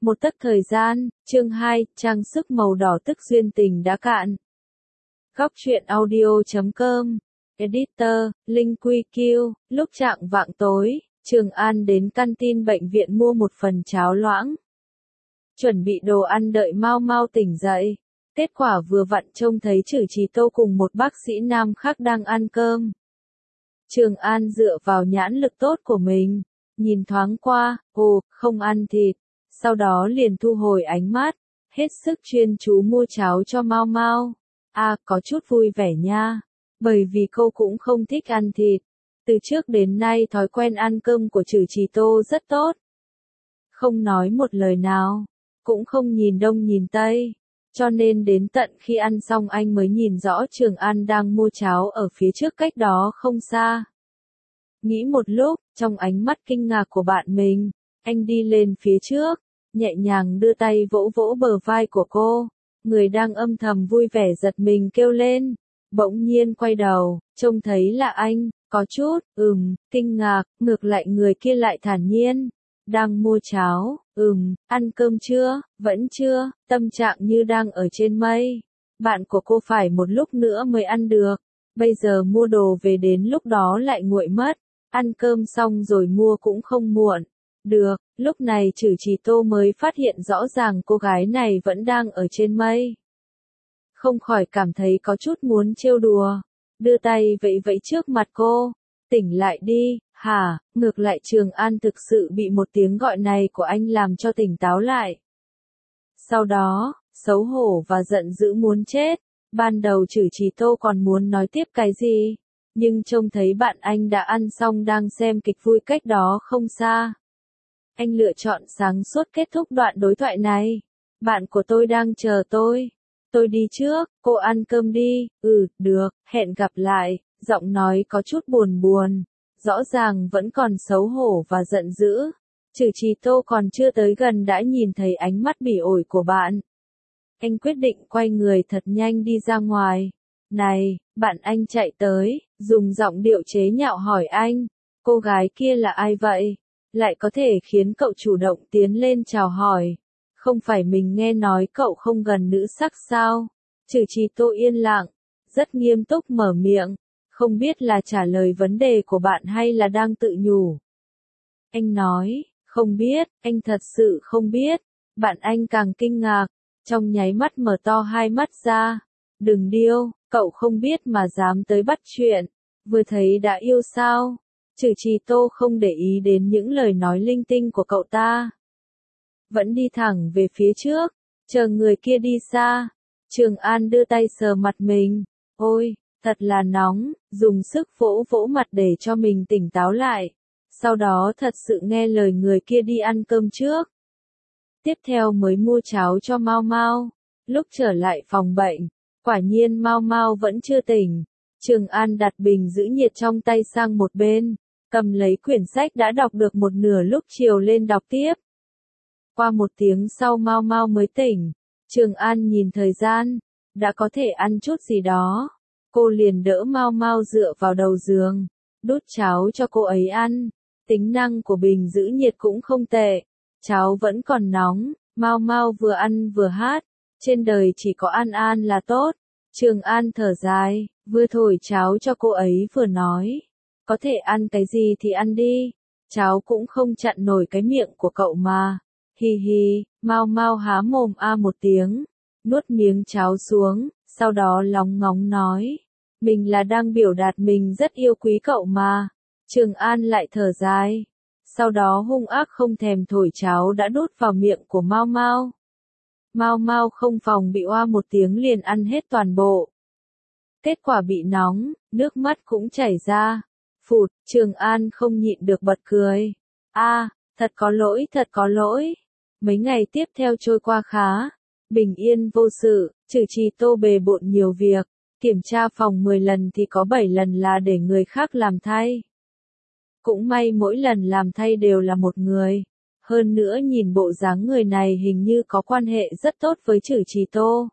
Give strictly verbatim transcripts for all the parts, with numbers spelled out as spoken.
Một tấc thời gian, chương hai, trang sức màu đỏ tức duyên tình đã cạn. Góc truyện audio chấm com, Editor, Linh Quy Kiêu, lúc chạng vạng tối, Trường An đến căn tin bệnh viện mua một phần cháo loãng. Chuẩn bị đồ ăn đợi Mau Mau tỉnh dậy. Kết quả vừa vặn trông thấy Trử Trì Tô cùng một bác sĩ nam khác đang ăn cơm. Trường An dựa vào nhãn lực tốt của mình, nhìn thoáng qua, ồ, không ăn thịt. Sau đó liền thu hồi ánh mắt, hết sức chuyên chú mua cháo cho Mau Mau. À, có chút vui vẻ nha, bởi vì cô cũng không thích ăn thịt. Từ trước đến nay thói quen ăn cơm của Trử Trì Tô rất tốt. Không nói một lời nào, cũng không nhìn đông nhìn tây. Cho nên đến tận khi ăn xong anh mới nhìn rõ Trường An đang mua cháo ở phía trước cách đó không xa. Nghĩ một lúc, trong ánh mắt kinh ngạc của bạn mình, anh đi lên phía trước, nhẹ nhàng đưa tay vỗ vỗ bờ vai của cô. Người đang âm thầm vui vẻ giật mình kêu lên. Bỗng nhiên quay đầu, trông thấy là anh, có chút, ừm, kinh ngạc, ngược lại người kia lại thản nhiên. Đang mua cháo, ừm, ăn cơm chưa, vẫn chưa, tâm trạng như đang ở trên mây. Bạn của cô phải một lúc nữa mới ăn được, bây giờ mua đồ về đến lúc đó lại nguội mất, ăn cơm xong rồi mua cũng không muộn. Được, lúc này Trử Trì Tô mới phát hiện rõ ràng cô gái này vẫn đang ở trên mây. Không khỏi cảm thấy có chút muốn trêu đùa, đưa tay vẫy vẫy trước mặt cô, tỉnh lại đi, hả, ngược lại Trường An thực sự bị một tiếng gọi này của anh làm cho tỉnh táo lại. Sau đó, xấu hổ và giận dữ muốn chết, ban đầu Trử Trì Tô còn muốn nói tiếp cái gì, nhưng trông thấy bạn anh đã ăn xong đang xem kịch vui cách đó không xa. Anh lựa chọn sáng suốt kết thúc đoạn đối thoại này. Bạn của tôi đang chờ tôi. Tôi đi trước, cô ăn cơm đi. Ừ, được, hẹn gặp lại. Giọng nói có chút buồn buồn. Rõ ràng vẫn còn xấu hổ và giận dữ. Trử Trì Tô còn chưa tới gần đã nhìn thấy ánh mắt bỉ ổi của bạn. Anh quyết định quay người thật nhanh đi ra ngoài. Này, bạn anh chạy tới, dùng giọng điệu chế nhạo hỏi anh. Cô gái kia là ai vậy? Lại có thể khiến cậu chủ động tiến lên chào hỏi. Không phải mình nghe nói cậu không gần nữ sắc sao? Trử Trì Tô yên lặng, rất nghiêm túc mở miệng, không biết là trả lời vấn đề của bạn hay là đang tự nhủ. Anh nói, không biết, anh thật sự không biết. Bạn anh càng kinh ngạc, trong nháy mắt mở to hai mắt ra. Đừng điêu, cậu không biết mà dám tới bắt chuyện, vừa thấy đã yêu sao? Trử Trì Tô không để ý đến những lời nói linh tinh của cậu ta. Vẫn đi thẳng về phía trước, chờ người kia đi xa. Trường An đưa tay sờ mặt mình. Ôi, thật là nóng, dùng sức vỗ vỗ mặt để cho mình tỉnh táo lại. Sau đó thật sự nghe lời người kia đi ăn cơm trước. Tiếp theo mới mua cháo cho Mau Mau. Lúc trở lại phòng bệnh, quả nhiên Mau Mau vẫn chưa tỉnh. Trường An đặt bình giữ nhiệt trong tay sang một bên, cầm lấy quyển sách đã đọc được một nửa lúc chiều lên đọc tiếp. Qua một tiếng sau Mau Mau mới tỉnh. Trường An nhìn thời gian, đã có thể ăn chút gì đó. Cô liền đỡ Mau Mau dựa vào đầu giường, đút cháo cho cô ấy ăn. Tính năng của bình giữ nhiệt cũng không tệ, cháo vẫn còn nóng. Mau Mau vừa ăn vừa hát, trên đời chỉ có An An là tốt. Trường An thở dài, vừa thổi cháo cho cô ấy vừa nói. Có thể ăn cái gì thì ăn đi, cháo cũng không chặn nổi cái miệng của cậu mà. Hi hi, Mau Mau há mồm a một tiếng, nuốt miếng cháo xuống, sau đó lóng ngóng nói. Mình là đang biểu đạt mình rất yêu quý cậu mà. Trường An lại thở dài, sau đó hung ác không thèm thổi cháo đã đút vào miệng của Mau Mau. Mau Mau không phòng bị oa một tiếng liền ăn hết toàn bộ. Kết quả bị nóng, nước mắt cũng chảy ra. Phụt, Trường An không nhịn được bật cười. A, à, thật có lỗi, thật có lỗi. Mấy ngày tiếp theo trôi qua khá bình yên vô sự. Trử Trì Tô bề bộn nhiều việc, kiểm tra phòng mười lần thì có bảy lần là để người khác làm thay. Cũng may mỗi lần làm thay đều là một người. Hơn nữa nhìn bộ dáng người này hình như có quan hệ rất tốt với Trử Trì Tô.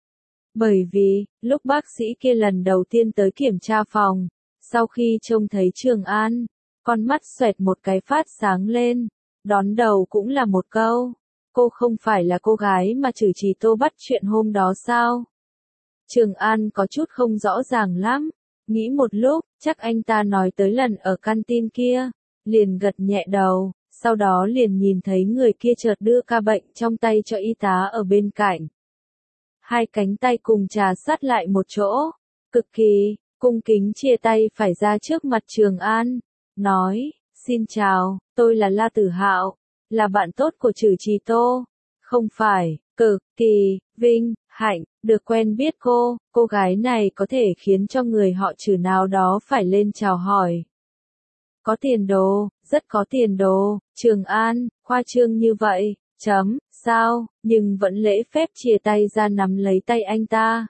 Bởi vì, lúc bác sĩ kia lần đầu tiên tới kiểm tra phòng, sau khi trông thấy Trường An, con mắt xoẹt một cái phát sáng lên, đón đầu cũng là một câu. cô không phải là cô gái mà Trử Trì Tô bắt chuyện hôm đó sao? Trường An có chút không rõ ràng lắm, nghĩ một lúc, chắc anh ta nói tới lần ở canteen kia, liền gật nhẹ đầu, sau đó liền nhìn thấy người kia chợt đưa ca bệnh trong tay cho y tá ở bên cạnh. Hai cánh tay cùng trà sát lại một chỗ, cực kỳ, cung kính chia tay phải ra trước mặt Trường An, nói, xin chào, tôi là La Tử Hạo, là bạn tốt của Trử Trì Tô, không phải, cực kỳ, vinh, hạnh, được quen biết cô, cô gái này có thể khiến cho người họ Trử nào đó phải lên chào hỏi. Có tiền đồ, rất có tiền đồ, Trường An, khoa trương như vậy, chấm, sao, nhưng vẫn lễ phép chia tay ra nắm lấy tay anh ta.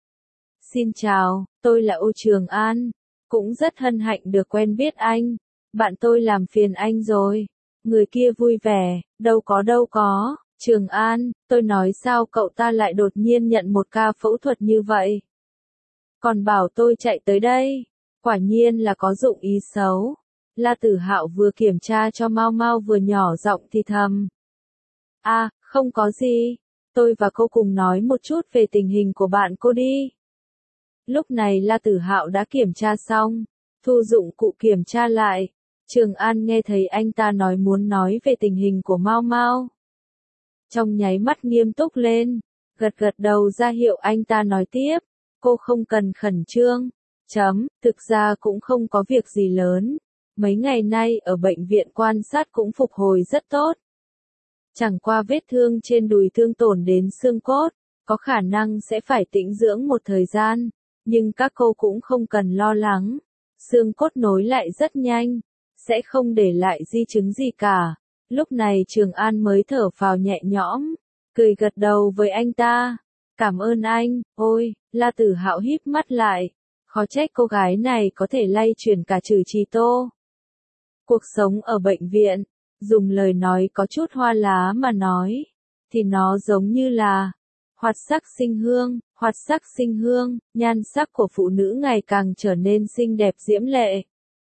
Xin chào, tôi là Ô Trường An, cũng rất hân hạnh được quen biết anh, bạn tôi làm phiền anh rồi. Người kia vui vẻ, đâu có đâu có, Trường An, tôi nói sao cậu ta lại đột nhiên nhận một ca phẫu thuật như vậy. Còn bảo tôi chạy tới đây, quả nhiên là có dụng ý xấu. La Tử Hạo vừa kiểm tra cho Mau Mau vừa nhỏ giọng thì thầm. À, không có gì, tôi và cô cùng nói một chút về tình hình của bạn cô đi. Lúc này La Tử Hạo đã kiểm tra xong, thu dụng cụ kiểm tra lại. Trường An nghe thấy anh ta nói muốn nói về tình hình của Mau Mau. Trong nháy mắt nghiêm túc lên, gật gật đầu ra hiệu anh ta nói tiếp, cô không cần khẩn trương, chấm, thực ra cũng không có việc gì lớn, mấy ngày nay ở bệnh viện quan sát cũng phục hồi rất tốt. Chẳng qua vết thương trên đùi thương tổn đến xương cốt, có khả năng sẽ phải tĩnh dưỡng một thời gian, nhưng các cô cũng không cần lo lắng, xương cốt nối lại rất nhanh. Sẽ không để lại di chứng gì cả. Lúc này Trường An mới thở phào nhẹ nhõm, cười gật đầu với anh ta. Cảm ơn anh, ôi, La Tử Hạo híp mắt lại. Khó trách cô gái này có thể lay chuyển cả Trử Trì Tô. Cuộc sống ở bệnh viện, dùng lời nói có chút hoa lá mà nói, thì nó giống như là hoạt sắc sinh hương, hoạt sắc sinh hương, nhan sắc của phụ nữ ngày càng trở nên xinh đẹp diễm lệ.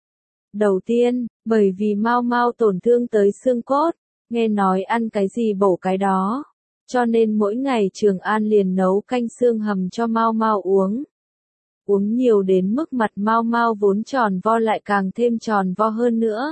Đầu tiên, bởi vì Mau Mau tổn thương tới xương cốt, nghe nói ăn cái gì bổ cái đó, cho nên mỗi ngày Trường An liền nấu canh xương hầm cho Mau Mau uống. Uống nhiều đến mức mặt Mau Mau vốn tròn vo lại càng thêm tròn vo hơn nữa.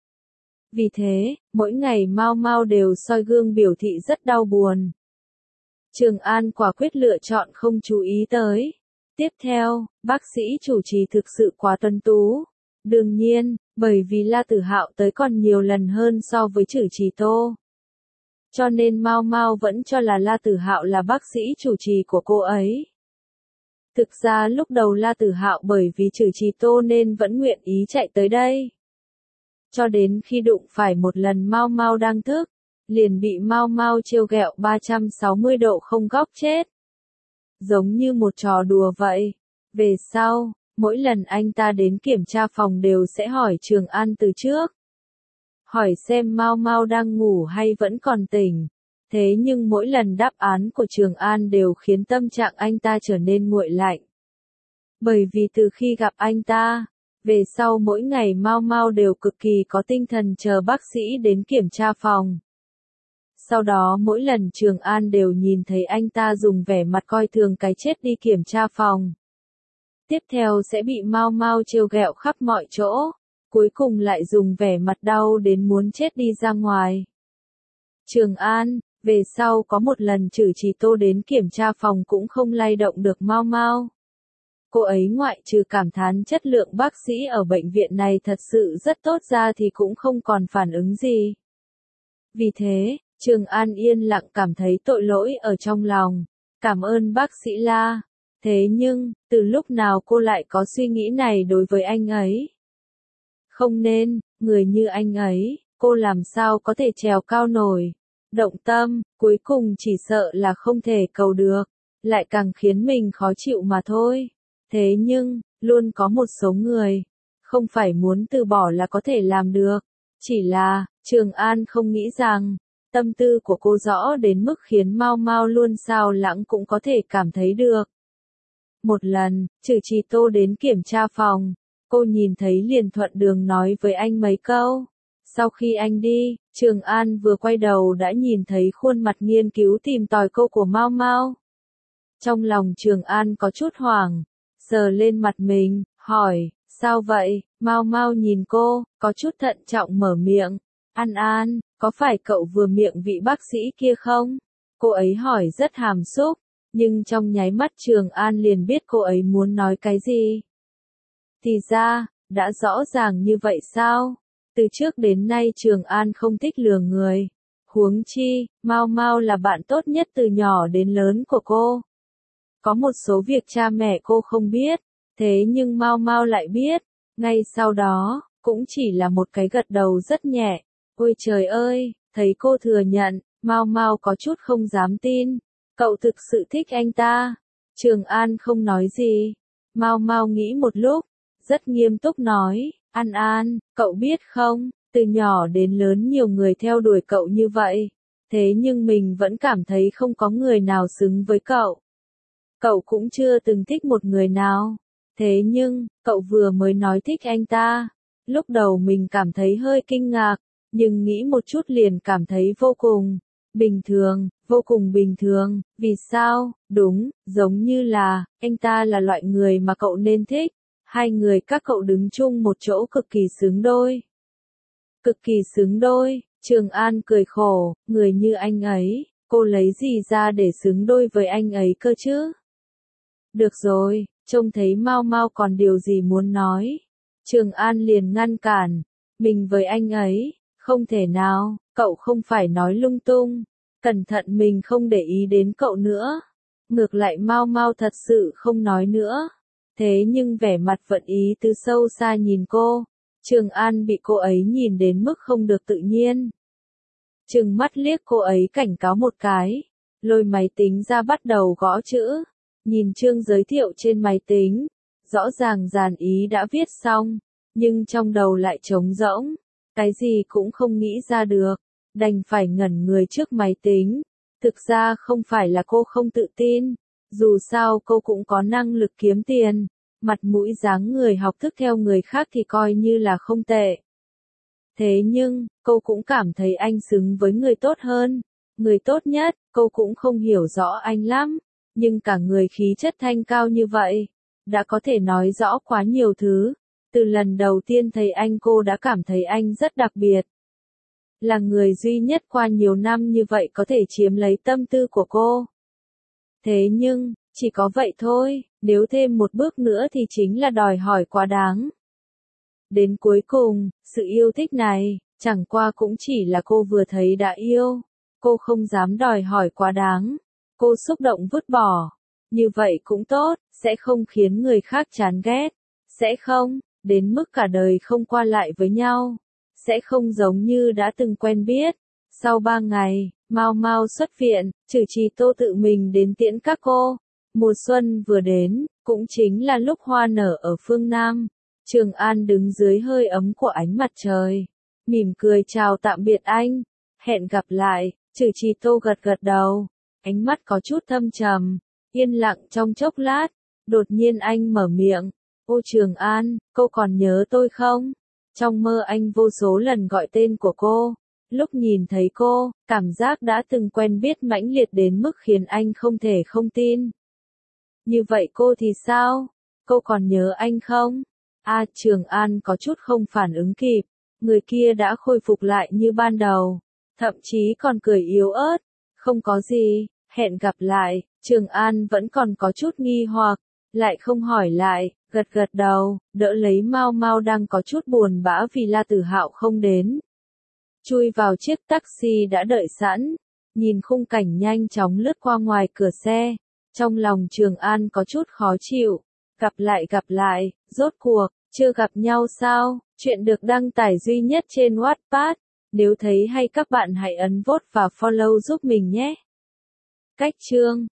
Vì thế, mỗi ngày Mau Mau đều soi gương biểu thị rất đau buồn. Trường An quả quyết lựa chọn không chú ý tới. Tiếp theo, bác sĩ chủ trì thực sự quá tuấn tú. Đương nhiên, bởi vì La Tử Hạo tới còn nhiều lần hơn so với Trử Trì Tô. Cho nên Mau Mau vẫn cho là La Tử Hạo là bác sĩ chủ trì của cô ấy. Thực ra lúc đầu La Tử Hạo bởi vì Trử Trì Tô nên vẫn nguyện ý chạy tới đây. Cho đến khi đụng phải một lần Mau Mau đang thức, liền bị Mau Mau trêu ghẹo ba trăm sáu mươi độ không góc chết. Giống như một trò đùa vậy. Về sau, mỗi lần anh ta đến kiểm tra phòng đều sẽ hỏi Trường An từ trước. Hỏi xem Mau Mau đang ngủ hay vẫn còn tỉnh. Thế nhưng mỗi lần đáp án của Trường An đều khiến tâm trạng anh ta trở nên nguội lạnh. Bởi vì từ khi gặp anh ta, về sau mỗi ngày Mau Mau đều cực kỳ có tinh thần chờ bác sĩ đến kiểm tra phòng. Sau đó mỗi lần Trường An đều nhìn thấy anh ta dùng vẻ mặt coi thường cái chết đi kiểm tra phòng. Tiếp theo sẽ bị Mau Mau trêu ghẹo khắp mọi chỗ, cuối cùng lại dùng vẻ mặt đau đến muốn chết đi ra ngoài. Trường An, về sau có một lần Trử Trì Tô đến kiểm tra phòng cũng không lay động được Mau Mau. Cô ấy ngoại trừ cảm thán chất lượng bác sĩ ở bệnh viện này thật sự rất tốt ra thì cũng không còn phản ứng gì. Vì thế, Trường An yên lặng cảm thấy tội lỗi ở trong lòng. Cảm ơn bác sĩ La. Thế nhưng, từ lúc nào cô lại có suy nghĩ này đối với anh ấy? Không nên, người như anh ấy, cô làm sao có thể trèo cao nổi. Động tâm, cuối cùng chỉ sợ là không thể cầu được, lại càng khiến mình khó chịu mà thôi. Thế nhưng, luôn có một số người, không phải muốn từ bỏ là có thể làm được. Chỉ là, Trường An không nghĩ rằng, tâm tư của cô rõ đến mức khiến Mau Mau luôn sao lãng cũng có thể cảm thấy được. Một lần, Trử Trì Tô đến kiểm tra phòng, cô nhìn thấy liền thuận đường nói với anh mấy câu. Sau khi anh đi, Trường An vừa quay đầu đã nhìn thấy khuôn mặt nghiên cứu tìm tòi cô của Mao Mao. Trong lòng Trường An có chút hoảng, sờ lên mặt mình, hỏi, sao vậy? Mao Mao nhìn cô, có chút thận trọng mở miệng. An An, có phải cậu vừa miệng vị bác sĩ kia không? Cô ấy hỏi rất hàm xúc, nhưng trong nháy mắt Trường An liền biết cô ấy muốn nói cái gì. Thì ra, đã rõ ràng như vậy sao? Từ trước đến nay Trường An không thích lừa người. Huống chi, Mao Mao là bạn tốt nhất từ nhỏ đến lớn của cô. Có một số việc cha mẹ cô không biết, thế nhưng Mao Mao lại biết. Ngay sau đó, cũng chỉ là một cái gật đầu rất nhẹ. Ôi trời ơi, thấy cô thừa nhận, Mao Mao có chút không dám tin. Cậu thực sự thích anh ta. Trường An không nói gì. Mao Mao nghĩ một lúc, rất nghiêm túc nói, An An, cậu biết không, từ nhỏ đến lớn nhiều người theo đuổi cậu như vậy. Thế nhưng mình vẫn cảm thấy không có người nào xứng với cậu. Cậu cũng chưa từng thích một người nào. Thế nhưng, cậu vừa mới nói thích anh ta. Lúc đầu mình cảm thấy hơi kinh ngạc, nhưng nghĩ một chút liền cảm thấy vô cùng bình thường, vô cùng bình thường. Vì sao? Đúng, giống như là, anh ta là loại người mà cậu nên thích. Hai người các cậu đứng chung một chỗ cực kỳ xứng đôi. Cực kỳ xứng đôi, Trường An cười khổ, người như anh ấy, cô lấy gì ra để xứng đôi với anh ấy cơ chứ? Được rồi, trông thấy Mao Mao còn điều gì muốn nói. Trường An liền ngăn cản, mình với anh ấy, không thể nào, cậu không phải nói lung tung, cẩn thận mình không để ý đến cậu nữa. Ngược lại Mao Mao thật sự không nói nữa. Thế nhưng vẻ mặt vẫn ý từ sâu xa nhìn cô. Trường An bị cô ấy nhìn đến mức không được tự nhiên. Trừng mắt liếc cô ấy cảnh cáo một cái, lôi máy tính ra bắt đầu gõ chữ. Nhìn chương giới thiệu trên máy tính, rõ ràng dàn ý đã viết xong, nhưng trong đầu lại trống rỗng, cái gì cũng không nghĩ ra được, đành phải ngẩn người trước máy tính. Thực ra không phải là cô không tự tin, dù sao cô cũng có năng lực kiếm tiền, mặt mũi dáng người học thức theo người khác thì coi như là không tệ. Thế nhưng, cô cũng cảm thấy anh xứng với người tốt hơn, người tốt nhất, cô cũng không hiểu rõ anh lắm. Nhưng cả người khí chất thanh cao như vậy, đã có thể nói rõ quá nhiều thứ. Từ lần đầu tiên thấy anh cô đã cảm thấy anh rất đặc biệt. Là người duy nhất qua nhiều năm như vậy có thể chiếm lấy tâm tư của cô. Thế nhưng, chỉ có vậy thôi, nếu thêm một bước nữa thì chính là đòi hỏi quá đáng. Đến cuối cùng, sự yêu thích này, chẳng qua cũng chỉ là cô vừa thấy đã yêu. Cô không dám đòi hỏi quá đáng. Cô xúc động vứt bỏ. Như vậy cũng tốt, sẽ không khiến người khác chán ghét. Sẽ không, đến mức cả đời không qua lại với nhau. Sẽ không giống như đã từng quen biết. Sau ba ngày, Mao Mao xuất viện, Trừ Trì Tô tự mình đến tiễn các cô. Mùa xuân vừa đến, cũng chính là lúc hoa nở ở phương Nam. Trường An đứng dưới hơi ấm của ánh mặt trời. Mỉm cười chào tạm biệt anh. Hẹn gặp lại, Trừ Trì Tô gật gật đầu. Ánh mắt có chút thâm trầm, yên lặng trong chốc lát, đột nhiên anh mở miệng, ô Trường An, cô còn nhớ tôi không? Trong mơ anh vô số lần gọi tên của cô, lúc nhìn thấy cô, cảm giác đã từng quen biết mãnh liệt đến mức khiến anh không thể không tin. Như vậy cô thì sao? Cô còn nhớ anh không? A Trường An có chút không phản ứng kịp, người kia đã khôi phục lại như ban đầu, thậm chí còn cười yếu ớt, không có gì. Hẹn gặp lại, Trường An vẫn còn có chút nghi hoặc, lại không hỏi lại, gật gật đầu, đỡ lấy Mao Mao đang có chút buồn bã vì La Tử Hạo không đến. Chui vào chiếc taxi đã đợi sẵn, nhìn khung cảnh nhanh chóng lướt qua ngoài cửa xe, trong lòng Trường An có chút khó chịu. Gặp lại gặp lại, rốt cuộc, chưa gặp nhau sao? Chuyện được đăng tải duy nhất trên Wattpad. Nếu thấy hay các bạn hãy ấn vote và follow giúp mình nhé. Cách chương